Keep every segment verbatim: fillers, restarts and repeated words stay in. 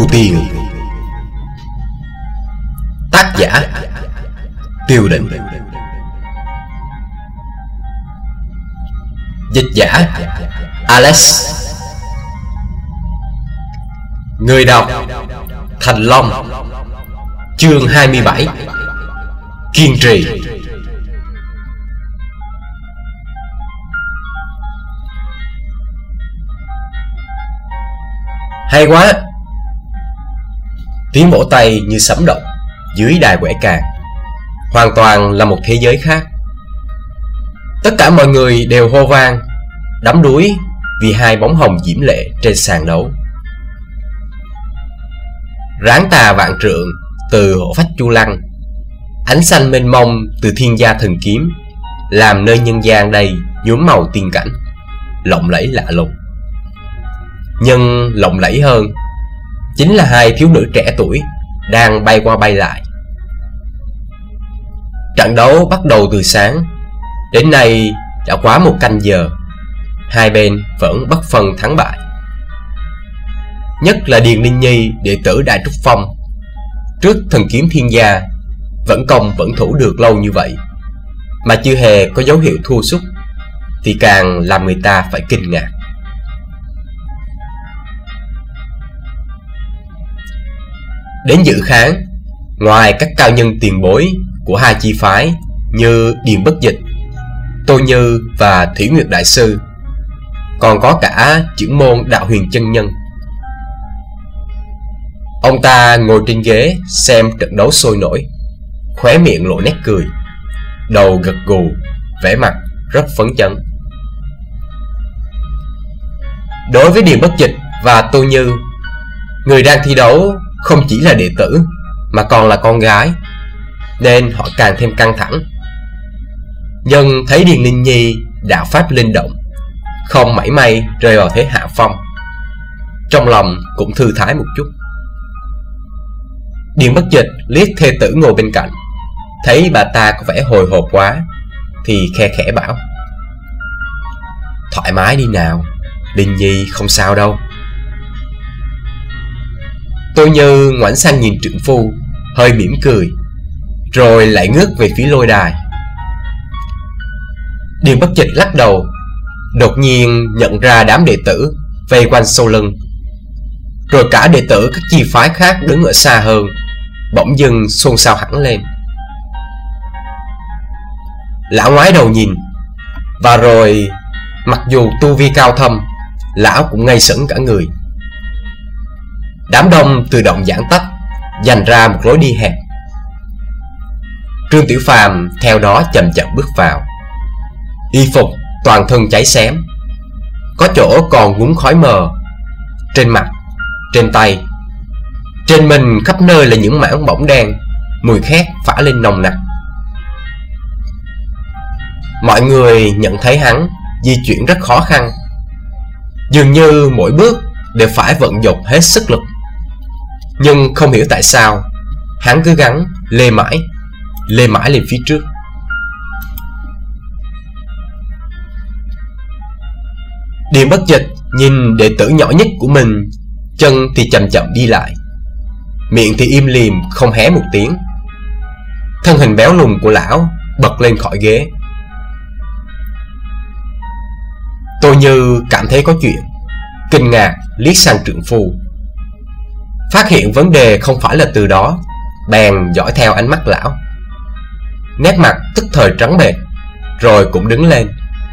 tiền. Tác giả Tiêu Định. Dịch giả Alex. Người đọc Thành Long. Chương hai mươi bảy. Kiên trì. Hay quá! Tiếng vỗ tay như sấm động dưới đài quẻ càng. Hoàn toàn là một thế giới khác. Tất cả mọi người đều hô vang, đắm đuối vì hai bóng hồng diễm lệ trên sàn đấu. Ráng tà vạn trượng từ hổ phách chu lăng, ánh xanh mênh mông từ thiên gia thần kiếm, làm nơi nhân gian đây nhuốm màu tiên cảnh, lộng lẫy lạ lùng. Nhưng lộng lẫy hơn chính là hai thiếu nữ trẻ tuổi đang bay qua bay lại. Trận đấu bắt đầu từ sáng, đến nay đã quá một canh giờ, hai bên vẫn bất phân thắng bại. Nhất là Điền Linh Nhi, đệ tử Đại Trúc Phong, trước thần kiếm thiên gia vẫn công vẫn thủ được lâu như vậy mà chưa hề có dấu hiệu thua sút, thì càng làm người ta phải kinh ngạc. Đến dự khán, ngoài các cao nhân tiền bối của hai chi phái như Điền Bất Dịch, Tô Như và Thủy Nguyệt Đại Sư, còn có cả trưởng môn Đạo Huyền chân nhân. Ông ta ngồi trên ghế xem trận đấu sôi nổi, khóe miệng lộ nét cười, đầu gật gù, vẻ mặt rất phấn chấn. Đối với Điền Bất Dịch và Tô Như, người đang thi đấu không chỉ là đệ tử mà còn là con gái, nên họ càng thêm căng thẳng. Nhưng thấy Điền Linh Nhi đạo pháp linh động, không mảy may rơi vào thế hạ phong, trong lòng cũng thư thái một chút. Điền Bất Dịch liếc thê tử ngồi bên cạnh, thấy bà ta có vẻ hồi hộp quá, thì khe khẽ bảo: "Thoải mái đi nào, Linh Nhi không sao đâu." Tô Như ngoảnh sang nhìn trượng phu, hơi mỉm cười, rồi lại ngước về phía lôi đài. Điền Bất Dịch lắc đầu, đột nhiên nhận ra đám đệ tử vây quanh sau lưng, rồi cả đệ tử các chi phái khác đứng ở xa hơn bỗng dưng xôn xao hẳn lên. Lão ngoái đầu nhìn, và rồi mặc dù tu vi cao thâm, lão cũng ngây sững cả người. Đám đông tự động giãn tách, dành ra một lối đi hẹp. Trương Tiểu Phàm theo đó chậm chậm bước vào, y phục toàn thân cháy xém, có chỗ còn nhúng khói mờ. Trên mặt, trên tay, trên mình khắp nơi là những mảng bỏng đen, mùi khét phả lên nồng nặc. Mọi người nhận thấy hắn di chuyển rất khó khăn, dường như mỗi bước đều phải vận dụng hết sức lực. Nhưng không hiểu tại sao hắn cứ gắng lê mãi, lê mãi lên phía trước. Điền Bất Dịch nhìn đệ tử nhỏ nhất của mình, chân thì chậm chậm đi lại, miệng thì im lìm không hé một tiếng. Thân hình béo lùn của lão bật lên khỏi ghế. Tô Như cảm thấy có chuyện, kinh ngạc liếc sang trượng phu, phát hiện vấn đề không phải là từ đó, bèn dõi theo ánh mắt lão. Nét mặt tức thời trắng bệch, rồi cũng đứng lên.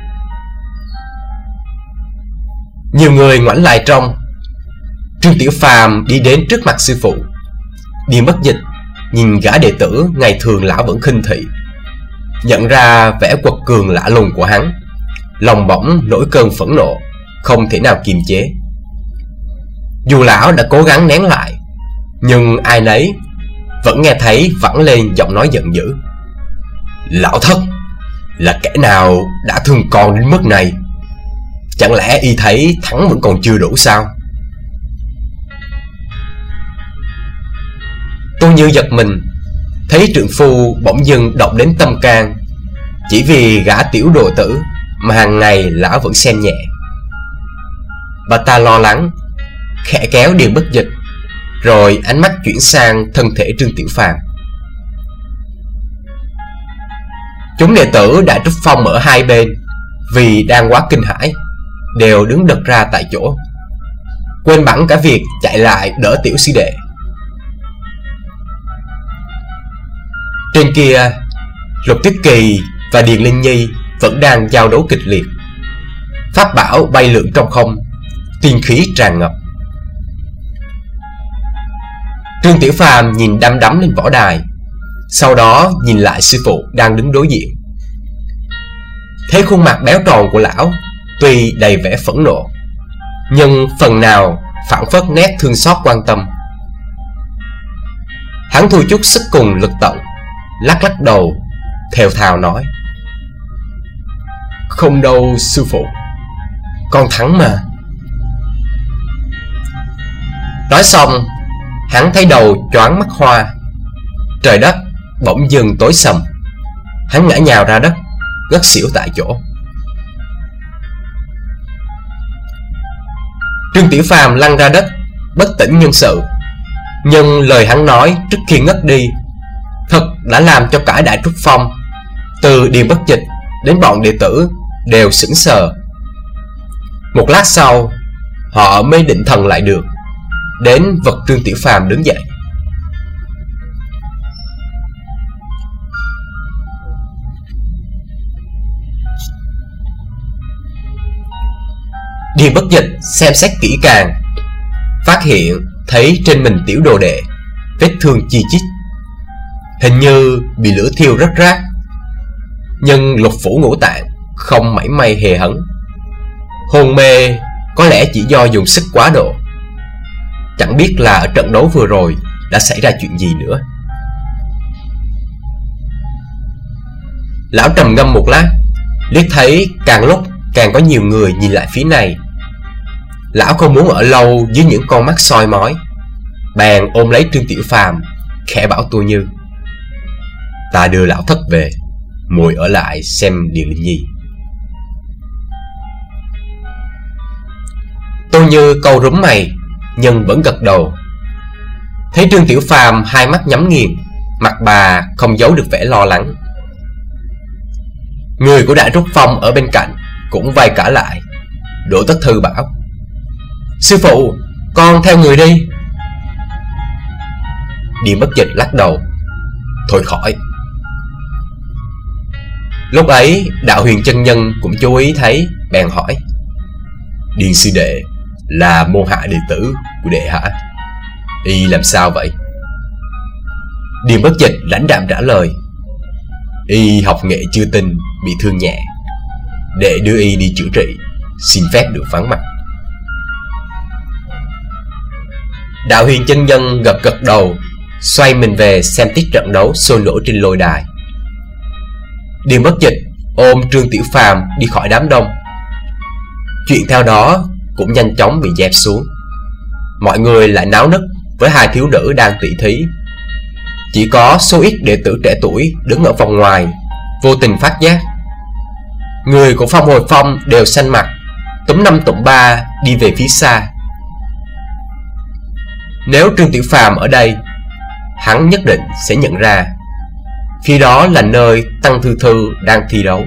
Nhiều người ngoảnh lại trông. Trương Tiểu Phàm đi đến trước mặt sư phụ. Điền Bất Dịch nhìn gã đệ tử ngày thường lão vẫn khinh thị, nhận ra vẻ quật cường lạ lùng của hắn, lòng bỗng nổi cơn phẫn nộ, không thể nào kiềm chế. Dù lão đã cố gắng nén lại, nhưng ai nấy vẫn nghe thấy vẳng lên giọng nói giận dữ: "Lão thất, là kẻ nào đã thương con đến mức này? Chẳng lẽ y thấy thắng vẫn còn chưa đủ sao?" Tô Như giật mình, thấy trượng phu bỗng dưng động đến tâm can, chỉ vì gã tiểu đồ tử mà hàng ngày lão vẫn xem nhẹ. Bà ta lo lắng, khẽ kéo Điền Bất Dịch, Rồi ánh mắt chuyển sang thân thể Trương Tiểu Phàm. Chúng đệ tử Đại Trúc Phong ở hai bên vì đang quá kinh hãi, đều đứng đật ra tại chỗ, quên bẵng cả việc chạy lại đỡ tiểu sư đệ. Trên kia, Lục Tuyết Kỳ và Điền Linh Nhi vẫn đang giao đấu kịch liệt. Pháp bảo bay lượn trong không, tiên khí tràn ngập. Trương Tiểu Phàm nhìn đăm đắm lên võ đài, sau đó nhìn lại sư phụ đang đứng đối diện. Thấy khuôn mặt béo tròn của lão tuy đầy vẻ phẫn nộ, nhưng phần nào phảng phất nét thương xót quan tâm. Hắn thu chút sức cùng lực tận, lắc lắc đầu, thều thào nói: "Không đâu sư phụ, con thắng mà." Nói xong, hắn thấy đầu choáng mắt hoa, trời đất bỗng dưng tối sầm. Hắn ngã nhào ra đất, ngất xỉu tại chỗ. Trương Tiểu Phàm lăn ra đất, bất tỉnh nhân sự. Nhưng lời hắn nói trước khi ngất đi thật đã làm cho cả Đại Trúc Phong, từ Điền Bất Dịch đến bọn đệ tử, đều sững sờ. Một lát sau, họ mới định thần lại được, đến vật Trương Tiểu Phàm đứng dậy. Điền Bất Dịch xem xét kỹ càng, phát hiện thấy trên mình tiểu đồ đệ vết thương chi chít, hình như bị lửa thiêu rất rát, nhưng lục phủ ngũ tạng không mảy may hề hấn. Hôn mê có lẽ chỉ do dùng sức quá độ. Chẳng biết là ở trận đấu vừa rồi đã xảy ra chuyện gì nữa. Lão trầm ngâm một lát, liếc thấy càng lúc càng có nhiều người nhìn lại phía này. Lão không muốn ở lâu dưới những con mắt soi mói, bèn ôm lấy Trương Tiểu Phàm, khẽ bảo Tô Như: "Ta đưa lão thất về, muội ở lại xem Điền Linh Nhi." Tô Như câu rúm mày nhưng vẫn gật đầu. Thấy Trương Tiểu Phàm hai mắt nhắm nghiền, mặt bà không giấu được vẻ lo lắng. Người của Đại Trúc Phong ở bên cạnh cũng vây cả lại. Đỗ Tất Thư bảo: "Sư phụ, con theo người đi." Điền Bất Dịch lắc đầu: "Thôi khỏi." Lúc ấy Đạo Huyền chân nhân cũng chú ý thấy, bèn hỏi: "Điền sư đệ là môn hạ đệ tử của đệ hả? Y làm sao vậy?" Điền Bất Dịch lãnh đạm trả lời: "Y học nghệ chưa tinh, bị thương nhẹ. Đệ đưa y đi chữa trị, xin phép được vắng mặt." Đạo Huyền chân nhân gật gật đầu, xoay mình về xem tiếp trận đấu sôi nổi trên lôi đài. Điền Bất Dịch ôm Trương Tiểu Phàm đi khỏi đám đông. Chuyện theo đó cũng nhanh chóng bị dẹp xuống. Mọi người lại náo nức với hai thiếu nữ đang tỷ thí. Chỉ có số ít đệ tử trẻ tuổi đứng ở vòng ngoài vô tình phát giác. Người của Phong Hồi Phong đều xanh mặt, túm năm tụm ba đi về phía xa. Nếu Trương Tiểu Phàm ở đây, hắn nhất định sẽ nhận ra phía đó là nơi Tăng Thư Thư đang thi đấu.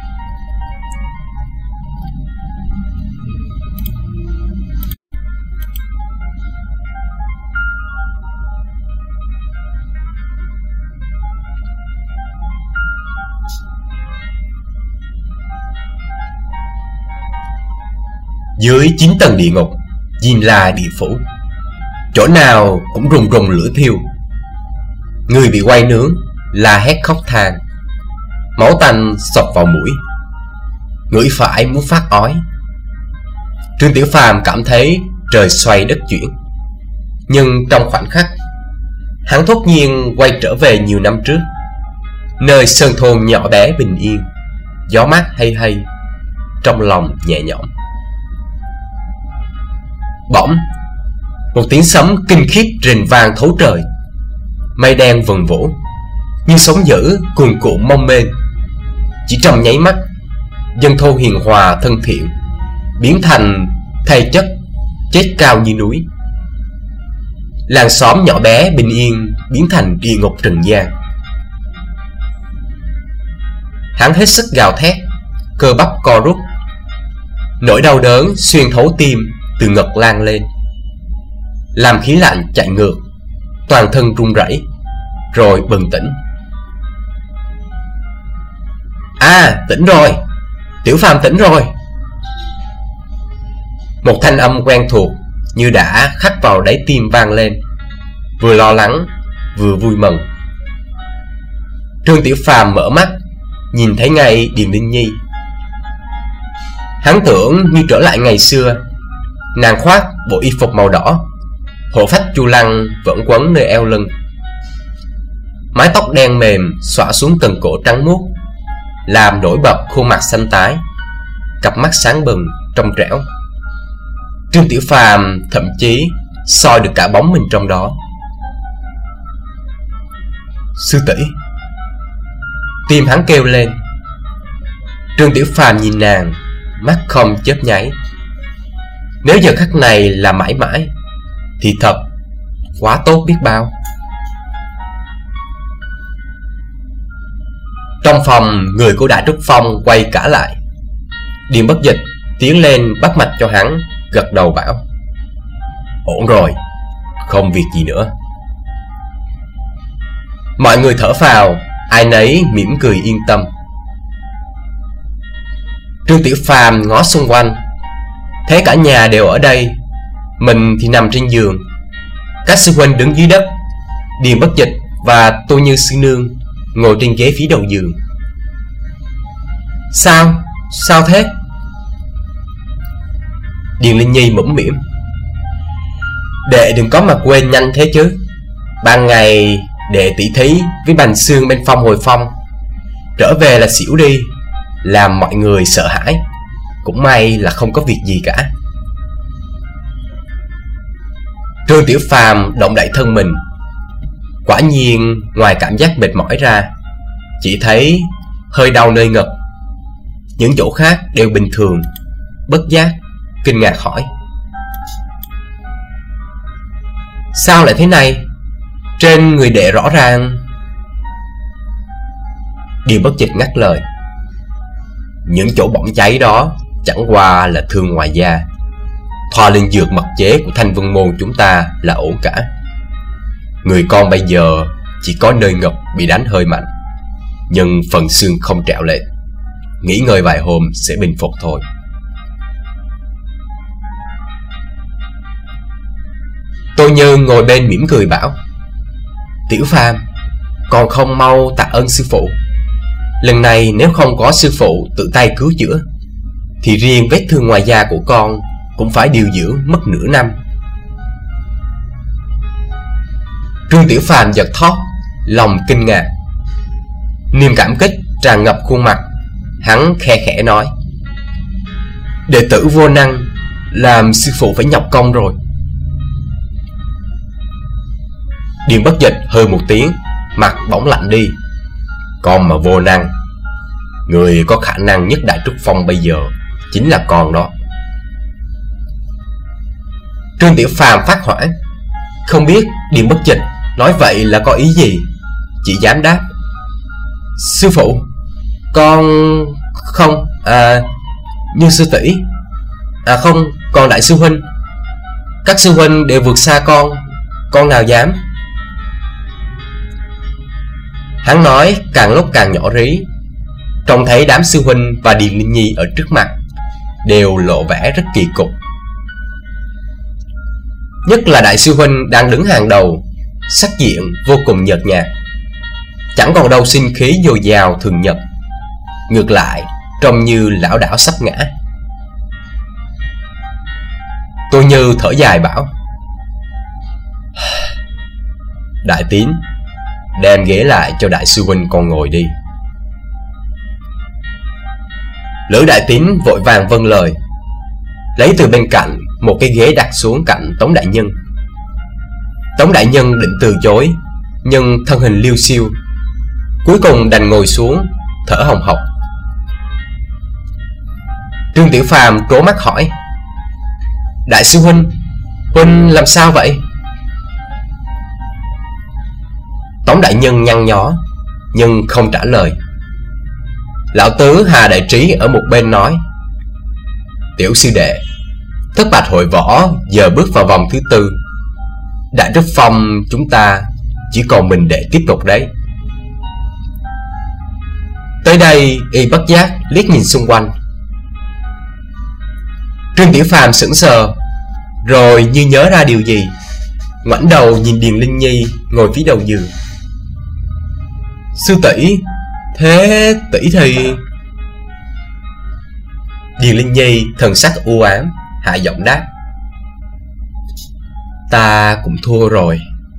Dưới chín tầng địa ngục, Diêm La địa phủ, chỗ nào cũng rùng rùng lửa thiêu. Người bị quay nướng la hét khóc than, máu tanh xộc vào mũi, ngửi phải muốn phát ói. Trương Tiểu Phàm cảm thấy trời xoay đất chuyển, nhưng trong khoảnh khắc, hắn thốt nhiên quay trở về nhiều năm trước, nơi sơn thôn nhỏ bé bình yên, gió mát hay hay, trong lòng nhẹ nhõm. Bỗng, một tiếng sấm kinh khiếp rền vang thấu trời. Mây đen vần vũ, như sóng dữ cuồn cuộn mông mênh. Chỉ trong nháy mắt, dân thôn hiền hòa thân thiện biến thành thây chất chết cao như núi. làng xóm nhỏ bé bình yên biến thành địa ngục trần gian. Hắn hết sức gào thét, cơ bắp co rút, nỗi đau đớn xuyên thấu tim từ ngực lan lên, làm khí lạnh chạy ngược, toàn thân run rẩy, rồi bừng tỉnh. À, tỉnh rồi, Tiểu Phàm tỉnh rồi. Một thanh âm quen thuộc như đã khắc vào đáy tim vang lên, vừa lo lắng vừa vui mừng. Trương Tiểu Phàm mở mắt, nhìn thấy ngay Điền Linh Nhi. Hắn tưởng như trở lại ngày xưa. Nàng khoác bộ y phục màu đỏ, hộ phách chu lăng vẫn quấn nơi eo lưng, mái tóc đen mềm xõa xuống cần cổ trắng muốt, làm nổi bật khuôn mặt xanh tái, cặp mắt sáng bừng trong trẻo. Trương Tiểu Phàm thậm chí soi được cả bóng mình trong đó. Sư tỷ! Tim hắn kêu lên. Trương Tiểu Phàm nhìn nàng, mắt không chớp nháy. Nếu giờ khắc này là mãi mãi thì thật quá tốt biết bao. Trong phòng, người của Đại Trúc Phong quay cả lại. Điền Bất Dịch tiến lên bắt mạch cho hắn, gật đầu bảo: ổn rồi, không việc gì nữa. Mọi người thở phào, ai nấy mỉm cười yên tâm. Trương Tiểu Phàm ngó xung quanh, thấy cả nhà đều ở đây, mình thì nằm trên giường, các sư huynh đứng dưới đất, Điền Bất Dịch và Tô Như sư nương ngồi trên ghế phía đầu giường. Sao? Sao thế? Điền Linh Nhi mũm mỉm: đệ đừng có mà quên nhanh thế chứ. Ban ngày đệ tỷ thí với Bành Xương bên Phong Hồi Phong, trở về là xỉu đi, làm mọi người sợ hãi. Cũng may là không có việc gì cả. Trương Tiểu Phàm động đậy thân mình. Quả nhiên ngoài cảm giác mệt mỏi ra, chỉ thấy hơi đau nơi ngực, những chỗ khác đều bình thường. Bất giác kinh ngạc hỏi: sao lại thế này? Trên người đệ rõ ràng. Điền Bất Dịch ngắt lời: những chỗ bỏng cháy đó chẳng qua là thương ngoài da. Thoa lên dược mật chế của Thanh Vân Môn chúng ta là ổn cả. Người con bây giờ chỉ có nơi ngực bị đánh hơi mạnh, nhưng phần xương không trẹo lên. Nghỉ ngơi vài hôm sẽ bình phục thôi. Tô Như ngồi bên mỉm cười bảo: Tiểu Phàm, còn không mau tạ ơn sư phụ. Lần này nếu không có sư phụ tự tay cứu chữa, thì riêng vết thương ngoài da của con cũng phải điều dưỡng mất nửa năm. Trương Tiểu Phàm giật thót, lòng kinh ngạc, niềm cảm kích tràn ngập khuôn mặt. Hắn khe khẽ nói: đệ tử vô năng, làm sư phụ phải nhọc công rồi. Điền Bất Dịch hơi một tiếng, mặt bỗng lạnh đi. Con mà vô năng, người có khả năng nhất Đại Trúc Phong bây giờ chính là con đó. Trương Tiểu Phàm phát hoảng, không biết Điền Bất Dịch nói vậy là có ý gì, chỉ dám đáp: sư phụ, con không, à, Như sư tỷ, à không, còn đại sư huynh. Các sư huynh đều vượt xa con, con nào dám. Hắn nói càng lúc càng nhỏ rí, trông thấy đám sư huynh và Điền Linh Nhi ở trước mặt đều lộ vẻ rất kỳ cục. Nhất là đại sư huynh đang đứng hàng đầu, sắc diện vô cùng nhợt nhạt, chẳng còn đâu sinh khí dồi dào thường nhật, ngược lại trông như lão đảo sắp ngã. Tô Như thở dài bảo: đại tín, đem ghế lại cho đại sư huynh con ngồi đi. Lữ Đại Tín vội vàng vâng lời, lấy từ bên cạnh một cái ghế đặt xuống cạnh Tống đại nhân. Tống đại nhân định từ chối, nhưng thân hình liêu xiêu, cuối cùng đành ngồi xuống, thở hồng hộc. Trương Tiểu Phàm trố mắt hỏi: đại sư huynh, huynh làm sao vậy? Tống đại nhân nhăn nhó nhưng không trả lời. Lão tứ Hà Đại Trí ở một bên nói: Tiểu sư đệ, thất bạch hội võ giờ bước vào vòng thứ tư. Đại Trúc Phong chúng ta chỉ còn mình để tiếp tục đấy. Tới đây y bất giác liếc nhìn xung quanh. Trương Tiểu Phàm sững sờ, rồi như nhớ ra điều gì, ngoảnh đầu nhìn Điền Linh Nhi ngồi phía đầu giường. Sư tỷ, thế tỷ thì... Điền Linh Nhi thần sắc u ám, hạ giọng đáp: Ta cũng thua rồi.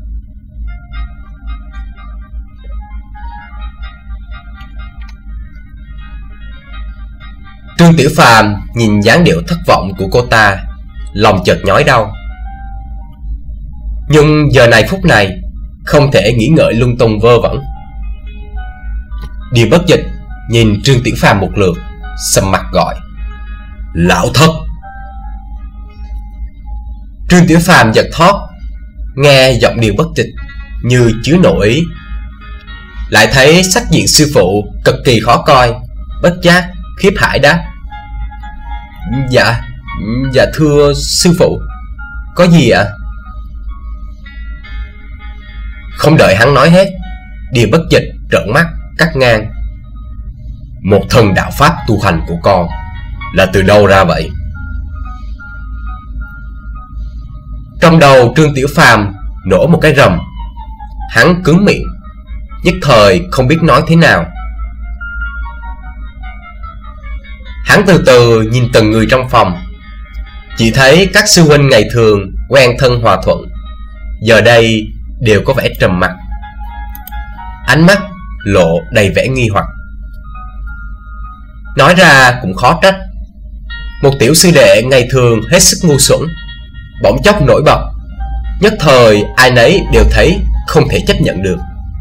Trương Tiểu Phàm nhìn dáng điệu thất vọng của cô ta, lòng chợt nhói đau. Nhưng giờ này phút này không thể nghĩ ngợi lung tung vơ vẩn. Điền Bất Dịch nhìn Trương Tiểu Phàm một lượt, sầm mặt gọi: Lão thất! Trương Tiểu Phàm giật thót, nghe giọng Điền Bất Dịch như chứa nội ý, lại thấy sắc diện sư phụ cực kỳ khó coi, bất giác khiếp hãi đáp: Dạ, dạ thưa sư phụ. Có gì ạ? Không đợi hắn nói hết, Điền Bất Dịch trợn mắt cắt ngang: Một thần đạo pháp tu hành của con là từ đâu ra vậy? Trong đầu Trương Tiểu Phàm nổ một cái rầm. Hắn cứng miệng, nhất thời không biết nói thế nào. Hắn từ từ nhìn từng người trong phòng, chỉ thấy các sư huynh ngày thường quen thân hòa thuận, giờ đây đều có vẻ trầm mặc, ánh mắt lộ đầy vẻ nghi hoặc. Nói ra cũng khó trách, một tiểu sư đệ ngày thường hết sức ngu xuẩn, bỗng chốc nổi bật, nhất thời ai nấy đều thấy không thể chấp nhận được.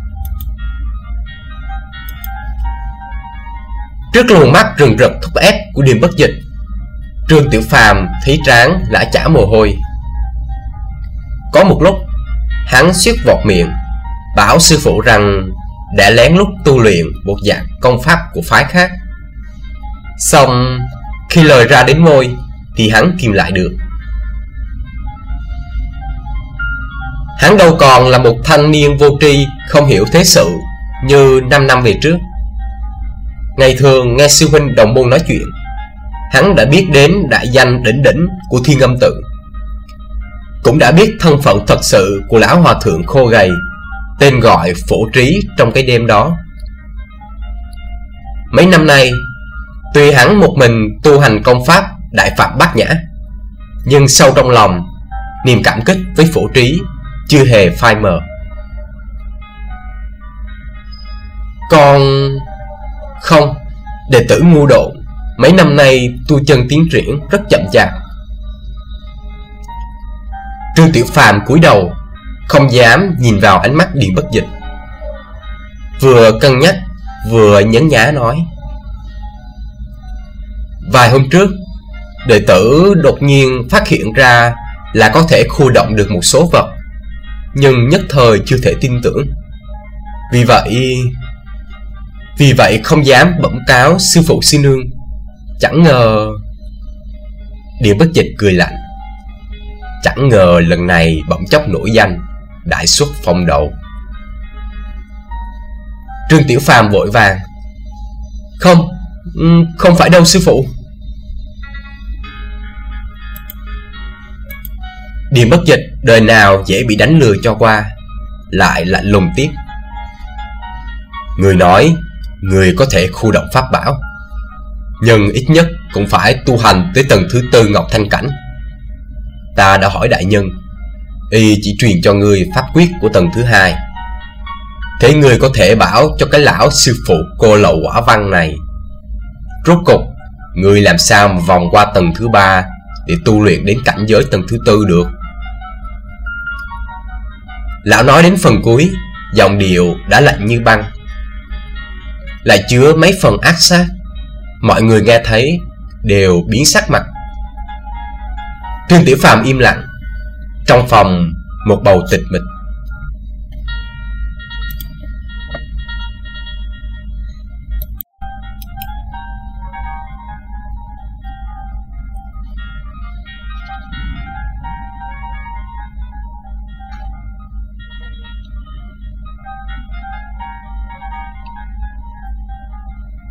Trước luồng mắt rừng rực thúc ép của Điền Bất Dịch, Trương Tiểu Phàm thấy trán lã chả mồ hôi. Có một lúc hắn suýt vọt miệng, bảo sư phụ rằng đã lén lút tu luyện một dạng công pháp của phái khác. Xong khi lời ra đến môi thì hắn kìm lại được. Hắn đâu còn là một thanh niên vô tri không hiểu thế sự như năm năm về trước. Ngày thường nghe sư huynh đồng môn nói chuyện, hắn đã biết đến đại danh đỉnh đỉnh của Thiên Âm Tự, cũng đã biết thân phận thật sự của lão hòa thượng khô gầy tên gọi Phổ Trí trong cái đêm đó. Mấy năm nay, tuy hắn một mình tu hành công pháp Đại Phạm Bát Nhã, nhưng sâu trong lòng, niềm cảm kích với Phổ Trí chưa hề phai mờ. Con... Không, đệ tử ngu độn, mấy năm nay tu chân tiến triển rất chậm chạp. Trương Tiểu Phàm cúi đầu, không dám nhìn vào ánh mắt Điền Bất Dịch, vừa cân nhắc vừa nhấn nhá nói: Vài hôm trước, đệ tử đột nhiên phát hiện ra là có thể khu động được một số vật, nhưng nhất thời chưa thể tin tưởng. Vì vậy... Vì vậy không dám bẩm cáo sư phụ sư nương. Chẳng ngờ... Điền Bất Dịch cười lạnh: Chẳng ngờ lần này bỗng chốc nổi danh, đại xuất phong đầu. Trương Tiểu Phàm vội vàng: Không, không phải đâu sư phụ. Điền Bất Dịch đời nào dễ bị đánh lừa cho qua, lại lạnh lùng tiếp: Người nói người có thể khu động pháp bảo, nhưng ít nhất cũng phải tu hành tới tầng thứ tư Ngọc Thanh Cảnh. Ta đã hỏi đại nhân, y chỉ truyền cho ngươi pháp quyết của tầng thứ hai. Thế ngươi có thể bảo cho cái lão sư phụ cô lậu quả văn này, rốt cục ngươi làm sao mà vòng qua tầng thứ ba để tu luyện đến cảnh giới tầng thứ tư được? Lão nói đến phần cuối, giọng điệu đã lạnh như băng, lại chứa mấy phần ác sát. Mọi người nghe thấy đều biến sắc mặt. Trương Tiểu Phàm im lặng. Trong phòng một bầu tịch mịch.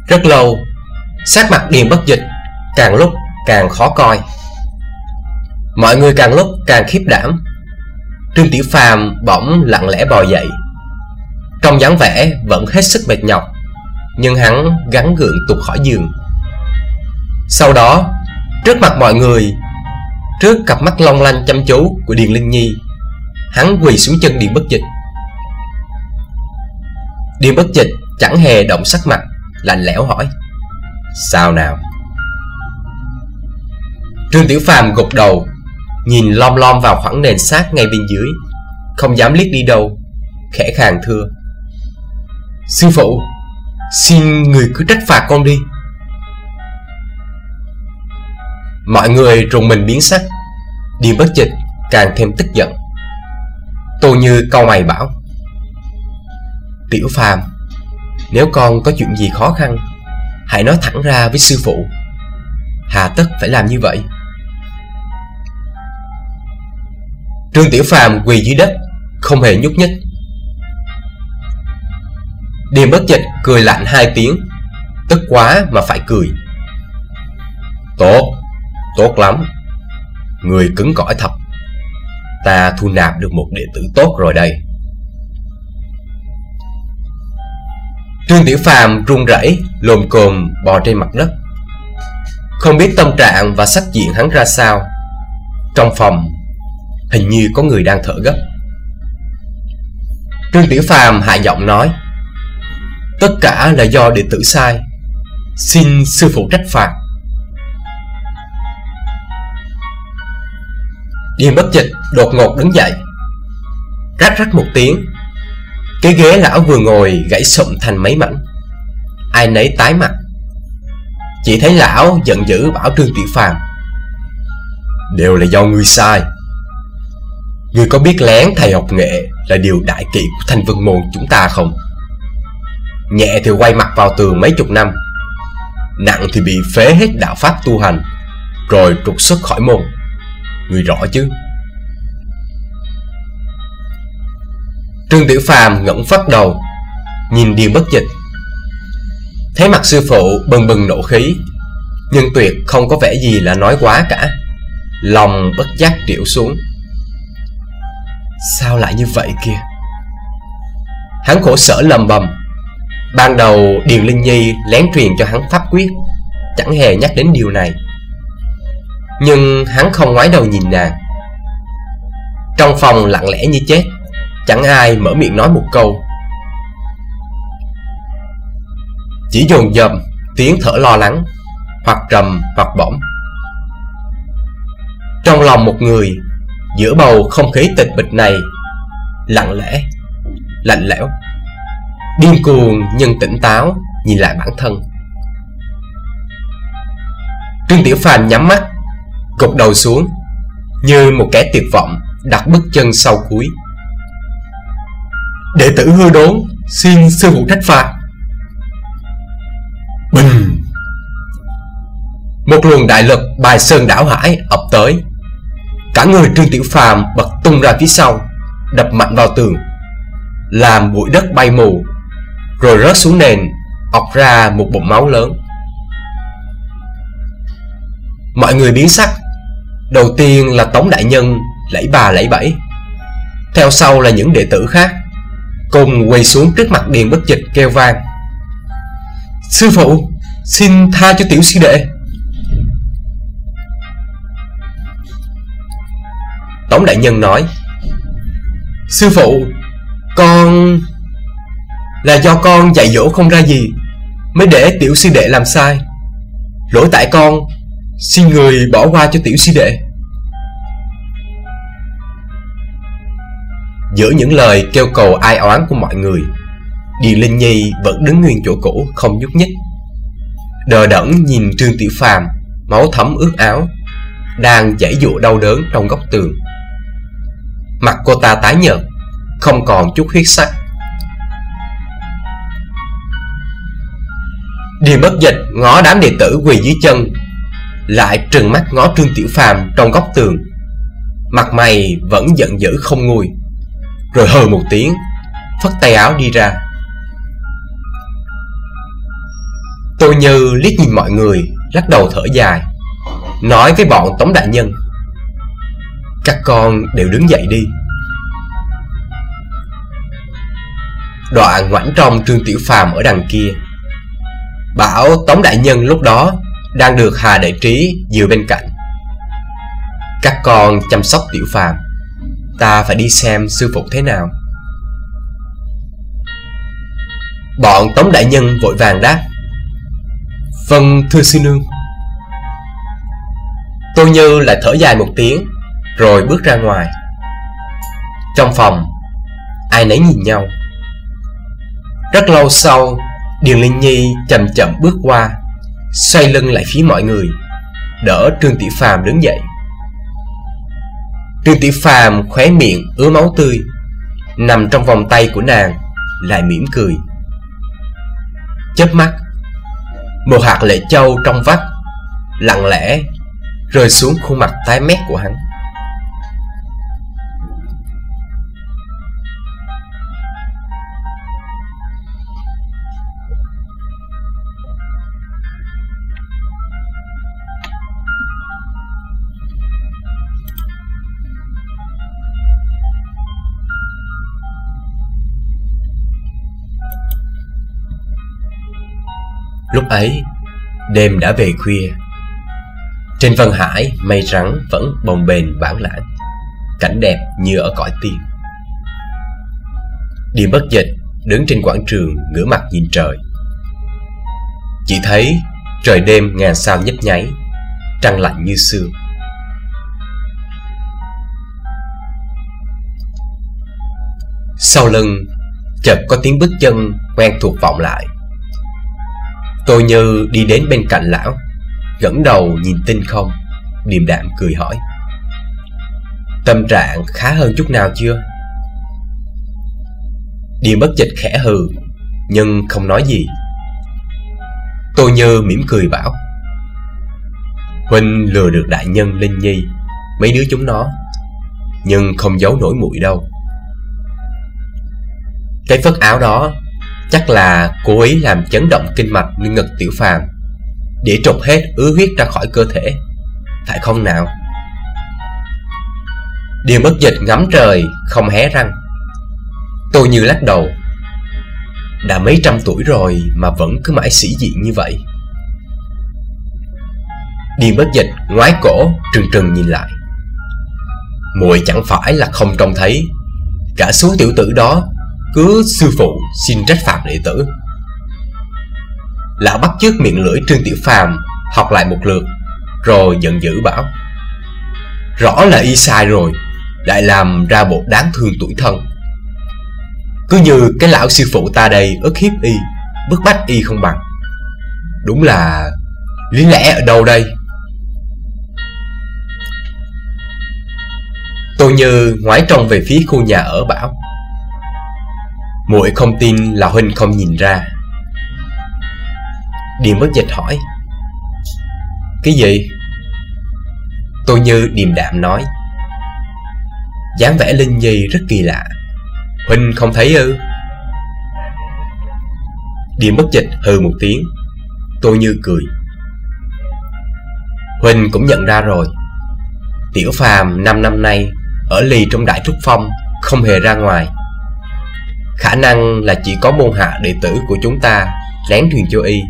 Rất lâu, sắc mặt Điền Bất Dịch càng lúc càng khó coi. Mọi người càng lúc càng khiếp đảm. Trương Tiểu Phàm bỗng lặng lẽ bò dậy. Trong dáng vẻ vẫn hết sức mệt nhọc, nhưng hắn gắng gượng tụt khỏi giường. Sau đó, trước mặt mọi người, trước cặp mắt long lanh chăm chú của Điền Linh Nhi, hắn quỳ xuống chân Điền Bất Dịch. Điền Bất Dịch chẳng hề động sắc mặt, lạnh lẽo hỏi: sao nào? Trương Tiểu Phàm gục đầu, nhìn lom lom vào khoảng nền sát ngay bên dưới, không dám liếc đi đâu, khẽ khàng thưa: sư phụ, xin người cứ trách phạt con đi. Mọi người rùng mình biến sắc. Điền Bất Dịch càng thêm tức giận. Tô Như cau mày bảo: Tiểu Phàm, nếu con có chuyện gì khó khăn, hãy nói thẳng ra với sư phụ, hà tất phải làm như vậy. Trương Tiểu Phàm quỳ dưới đất, không hề nhúc nhích. Điền Bất Dịch cười lạnh hai tiếng, tức quá mà phải cười. Tốt, tốt lắm, người cứng cỏi thật. Ta thu nạp được một đệ tử tốt rồi đây. Trương Tiểu Phàm run rẩy lồm cồm bò trên mặt đất. Không biết tâm trạng và sắc diện hắn ra sao. Trong phòng hình như có người đang thở gấp. Trương Tiểu Phàm hạ giọng nói: tất cả là do đệ tử sai, xin sư phụ trách phạt. Điền Bất Dịch đột ngột đứng dậy. Rắc rắc một tiếng, cái ghế lão vừa ngồi gãy sụm thành mấy mảnh. Ai nấy tái mặt. Chỉ thấy lão giận dữ bảo Trương Tiểu Phàm: đều là do ngươi sai. Ngươi có biết lén thầy học nghệ là điều đại kỵ của Thanh Vân Môn chúng ta không? Nhẹ thì quay mặt vào tường mấy chục năm, nặng thì bị phế hết đạo pháp tu hành, rồi trục xuất khỏi môn. Ngươi rõ chứ? Trương Tiểu Phàm ngẩng phát đầu, nhìn Điền Bất Dịch. Thấy mặt sư phụ bừng bừng nộ khí, nhưng tuyệt không có vẻ gì là nói quá cả. Lòng bất giác trĩu xuống. Sao lại như vậy kìa? Hắn khổ sở lầm bầm. Ban đầu Điền Linh Nhi lén truyền cho hắn pháp quyết, chẳng hề nhắc đến điều này. Nhưng hắn không ngoái đầu nhìn nàng. Trong phòng lặng lẽ như chết, chẳng ai mở miệng nói một câu. Chỉ dồn dập tiếng thở lo lắng, hoặc trầm hoặc bổng. Trong lòng một người, giữa bầu không khí tịch mịch này, lặng lẽ, lạnh lẽo, điên cuồng nhưng tỉnh táo nhìn lại bản thân. Trương Tiểu Phàm nhắm mắt, gục đầu xuống, như một kẻ tuyệt vọng đặt bước chân sau cuối. Đệ tử hư đốn, xin sư phụ trách phạt. Bình! Một luồng đại lực bài sơn đảo hải ập tới. Cả người Trương Tiểu Phàm bật tung ra phía sau, đập mạnh vào tường, làm bụi đất bay mù, rồi rớt xuống nền, ọc ra một bụng máu lớn. Mọi người biến sắc. Đầu tiên là Tống đại nhân lẫy bà lẫy bẫy, theo sau là những đệ tử khác, cùng quỳ xuống trước mặt Điền Bất Dịch kêu vang: sư phụ, xin tha cho tiểu sư đệ. Tống đại nhân nói: sư phụ, con... là do con dạy dỗ không ra gì, mới để tiểu sư đệ làm sai. Lỗi tại con, xin người bỏ qua cho tiểu sư đệ. Giữa những lời kêu cầu ai oán của mọi người, Điền Linh Nhi vẫn đứng nguyên chỗ cũ, không nhúc nhích, đờ đẫn nhìn Trương Tiểu Phàm, máu thấm ướt áo, đang giãy giụa đau đớn trong góc tường. Mặt cô ta tái nhợt, không còn chút huyết sắc. Điền Bất Dịch ngó đám đệ tử quỳ dưới chân, lại trừng mắt ngó Trương Tiểu Phàm trong góc tường. Mặt mày vẫn giận dữ không nguôi, rồi hừ một tiếng, phất tay áo đi ra. Tôi Như liếc nhìn mọi người, lắc đầu thở dài, nói với bọn Tống đại nhân: các con đều đứng dậy đi. Đoạn ngoảnh trông Trương Tiểu Phàm ở đằng kia, bảo Tống đại nhân lúc đó đang được Hà Đại Trí dìu bên cạnh: các con chăm sóc Tiểu Phàm, ta phải đi xem sư phụ thế nào. Bọn Tống đại nhân vội vàng đáp: vâng thưa sư nương. Tôi Như lại thở dài một tiếng, rồi bước ra ngoài. Trong phòng, ai nấy nhìn nhau. Rất lâu sau, Điền Linh Nhi chậm chậm bước qua, xoay lưng lại phía mọi người, đỡ Trương Tiểu Phàm đứng dậy. Trương Tiểu Phàm khóe miệng ứa máu tươi, nằm trong vòng tay của nàng, lại mỉm cười. Chớp mắt, một hạt lệ châu trong vắt lặng lẽ rơi xuống khuôn mặt tái mét của hắn. Lúc ấy, đêm đã về khuya. Trên Vân Hải, mây rắn vẫn bồng bềnh vãng lãng, cảnh đẹp như ở cõi tiên. Điềm Bất Dịch đứng trên quảng trường ngửa mặt nhìn trời. Chỉ thấy trời đêm ngàn sao nhấp nháy, trăng lạnh như sương. Sau lưng chợt có tiếng bước chân quen thuộc vọng lại. Tôi Như đi đến bên cạnh lão, ngẩng đầu nhìn tinh không, điềm đạm cười hỏi: tâm trạng khá hơn chút nào chưa? Điềm Bất Dịch khẽ hừ, nhưng không nói gì. Tôi Như mỉm cười bảo: huynh lừa được đại nhân Linh Nhi, mấy đứa chúng nó, nhưng không giấu nổi muội đâu. Cái phất áo đó chắc là cố ý làm chấn động kinh mạch lưng ngực Tiểu Phàm, để trục hết ứ huyết ra khỏi cơ thể, phải không nào? Điềm Bất Dịch ngắm trời không hé răng. Tôi Như lắc đầu: đã mấy trăm tuổi rồi mà vẫn cứ mãi sĩ diện như vậy. Điềm Bất Dịch ngoái cổ trừng trừng nhìn lại. Muội chẳng phải là không trông thấy, cả số tiểu tử đó cứ sư phụ xin trách phạt đệ tử. Lão bắt chước miệng lưỡi Trương Tiểu Phàm học lại một lượt, rồi giận dữ bảo: rõ là y sai rồi, lại làm ra bộ đáng thương tuổi thân. Cứ như cái lão sư phụ ta đây ức hiếp y, bức bách y không bằng. Đúng là lý lẽ ở đâu đây? Tôi Như ngoái trông về phía khu nhà ở bảo: muội không tin là huynh không nhìn ra. Điềm Bất Dịch hỏi: cái gì? Tôi Như điềm đạm nói: dáng vẻ Linh Nhi rất kỳ lạ, huynh không thấy ư? Điềm Bất Dịch hừ một tiếng. Tôi Như cười: huynh cũng nhận ra rồi. Tiểu Phàm năm năm nay ở lì trong Đại Trúc Phong, không hề ra ngoài. Khả năng là chỉ có môn hạ đệ tử của chúng ta lén truyền cho y.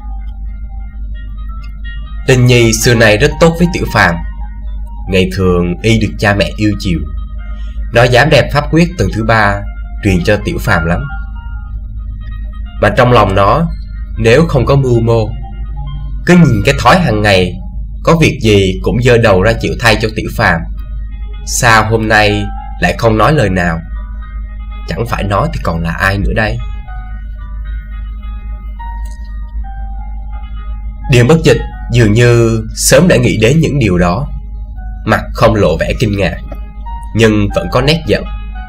Linh Nhi xưa nay rất tốt với Tiểu Phàm. Ngày thường y được cha mẹ yêu chiều, nó dám đem pháp quyết tầng thứ ba truyền cho Tiểu Phàm lắm. Mà trong lòng nó, nếu không có mưu mô, cứ nhìn cái thói hàng ngày có việc gì cũng giơ đầu ra chịu thay cho Tiểu Phàm, sao hôm nay lại không nói lời nào? Chẳng phải nó thì còn là ai nữa đây? Điềm Bất Dịch dường như sớm đã nghĩ đến những điều đó, mặt không lộ vẻ kinh ngạc, nhưng vẫn có nét giận.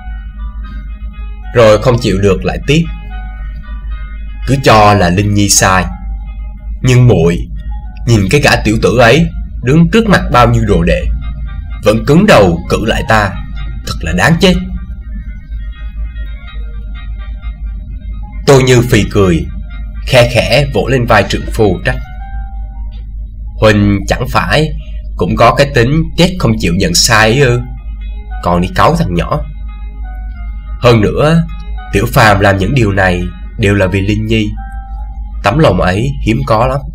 Rồi không chịu được lại tiếp: cứ cho là Linh Nhi sai, nhưng muội nhìn cái gã tiểu tử ấy đứng trước mặt bao nhiêu đồ đệ, vẫn cứng đầu cự lại ta, thật là đáng chết. Tôi Như phì cười, khe khẽ vỗ lên vai trượng phu trách: Huynh chẳng phải cũng có cái tính chết không chịu nhận sai ấy ư? Còn đi cáu thằng nhỏ. Hơn nữa, Tiểu Phàm làm những điều này đều là vì Linh Nhi. Tấm lòng ấy hiếm có lắm.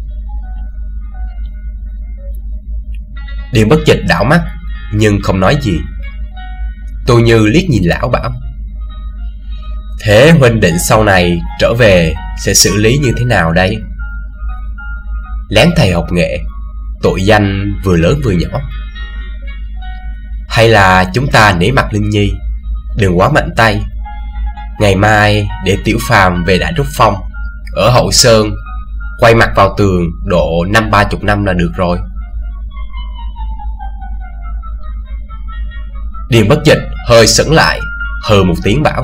Điền Bất Dịch đảo mắt nhưng không nói gì. Tôi Như liếc nhìn lão bảo: Thế huynh định sau này trở về sẽ xử lý như thế nào đây? Lén thầy học nghệ, tội danh vừa lớn vừa nhỏ. Hay là chúng ta nể mặt Linh Nhi, đừng quá mạnh tay. Ngày mai để Tiểu Phàm về Đại Trúc Phong, ở Hậu Sơn, quay mặt vào tường độ năm ba chục năm là được rồi. Điền Bất Dịch hơi sững lại, hừ một tiếng bảo: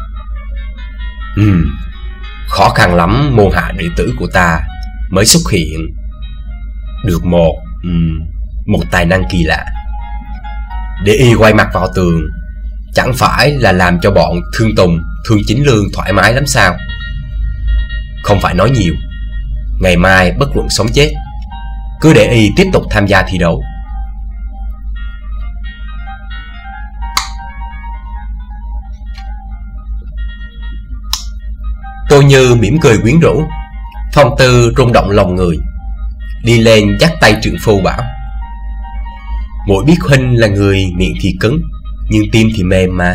Ừm, khó khăn lắm môn hạ đệ tử của ta mới xuất hiện được một um, một tài năng kỳ lạ. Để y quay mặt vào tường, chẳng phải là làm cho bọn Thương Tùng, Thương Chính Lương thoải mái lắm sao? Không phải nói nhiều, ngày mai bất luận sống chết, cứ để y tiếp tục tham gia thi đấu. Tôi Như mỉm cười quyến rũ, phong tư rung động lòng người, đi lên dắt tay trượng phu bảo: Muội biết huynh là người miệng thì cứng, nhưng tim thì mềm mà.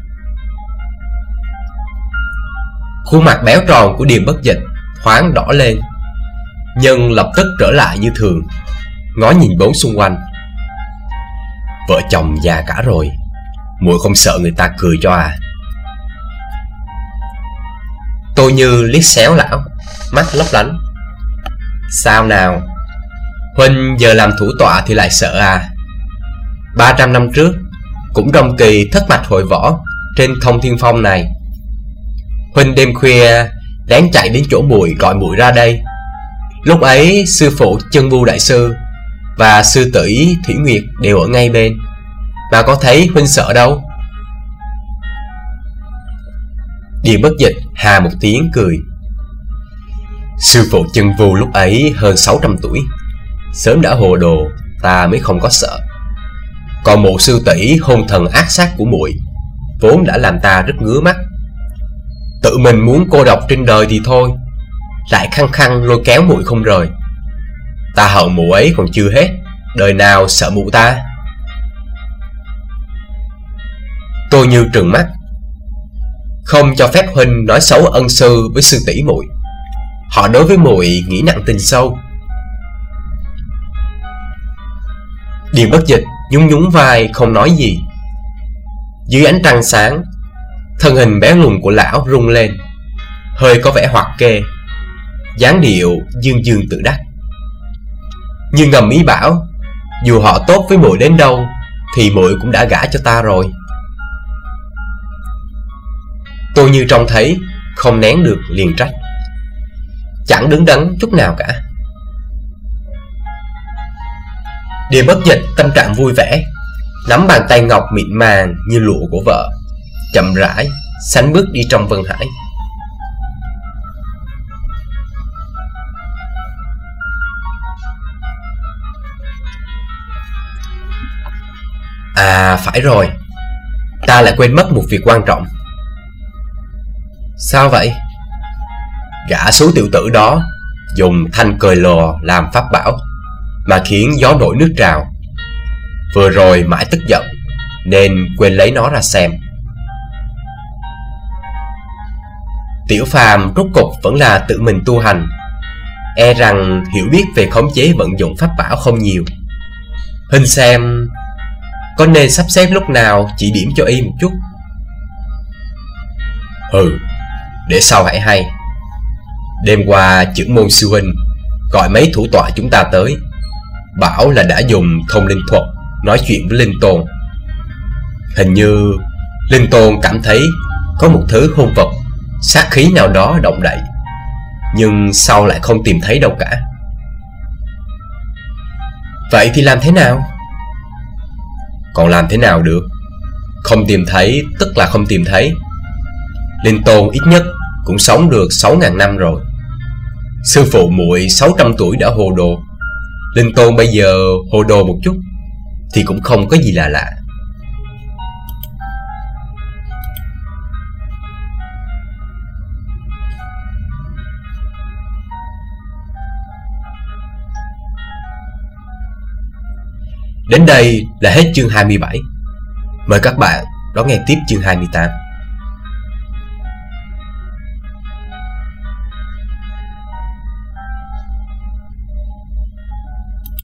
Khuôn mặt béo tròn của Điền Bất Dịch thoáng đỏ lên, nhưng lập tức trở lại như thường, ngó nhìn bốn xung quanh. Vợ chồng già cả rồi, muội không sợ người ta cười cho à? Tôi Như liếc xéo lão, mắt lấp lánh: Sao nào, huynh giờ làm thủ tọa thì lại sợ à? Ba trăm năm trước cũng trong kỳ thất mạch hội võ trên Thông Thiên Phong này, huynh đêm khuya lén chạy đến chỗ muội gọi muội ra đây. Lúc ấy sư phụ Chân Vu đại sư và sư tỷ Thủy Nguyệt đều ở ngay bên, mà có thấy huynh sợ đâu. Điền Bất Dịch hà một tiếng cười: Sư phụ Chân Vu lúc ấy hơn sáu trăm tuổi, sớm đã hồ đồ, ta mới không có sợ. Còn mụ sư tỷ hôn thần ác sát của muội vốn đã làm ta rất ngứa mắt. Tự mình muốn cô độc trên đời thì thôi, lại khăng khăng lôi kéo muội không rời. Ta hận mụ ấy còn chưa hết, đời nào sợ mụ ta. Tôi Như trừng mắt: Không cho phép huynh nói xấu ân sư với sư tỷ muội. Họ đối với muội nghĩ nặng tình sâu. Điền Bất Dịch nhún nhún vai không nói gì. Dưới ánh trăng sáng, thân hình bé lùn của lão rung lên, hơi có vẻ hoạt kê, dáng điệu dương dương tự đắc, như ngầm ý bảo: Dù họ tốt với muội đến đâu thì muội cũng đã gả cho ta rồi. Tôi Như trông thấy, không nén được liền trách: Chẳng đứng đắn chút nào cả. Điền Bất Dịch tâm trạng vui vẻ, nắm bàn tay ngọc mịn màng như lụa của vợ, chậm rãi sánh bước đi trong Vân Hải. À phải rồi, ta lại quên mất một việc quan trọng. Sao vậy? Gã số tiểu tử đó dùng thanh cời lò làm pháp bảo, mà khiến gió nổi nước trào. Vừa rồi mãi tức giận nên quên lấy nó ra xem. Tiểu Phàm rốt cục vẫn là tự mình tu hành, e rằng hiểu biết về khống chế vận dụng pháp bảo không nhiều. Huynh xem có nên sắp xếp lúc nào chỉ điểm cho y một chút? Ừ, để sau hãy hay. Đêm qua trưởng môn sư huynh gọi mấy thủ tọa chúng ta tới, bảo là đã dùng thông linh thuật nói chuyện với Linh Tôn. Hình như Linh Tôn cảm thấy có một thứ hung vật, sát khí nào đó động đậy, nhưng sau lại không tìm thấy đâu cả. Vậy thì làm thế nào? Còn làm thế nào được? Không tìm thấy tức là không tìm thấy. Linh Tôn ít nhất cũng sống được sáu ngàn năm rồi. Sư phụ muội sáu trăm tuổi đã hồ đồ, Linh Tôn bây giờ hồ đồ một chút thì cũng không có gì là lạ. Đến đây là hết chương hai mươi bảy. Mời các bạn đón nghe tiếp chương hai mươi tám.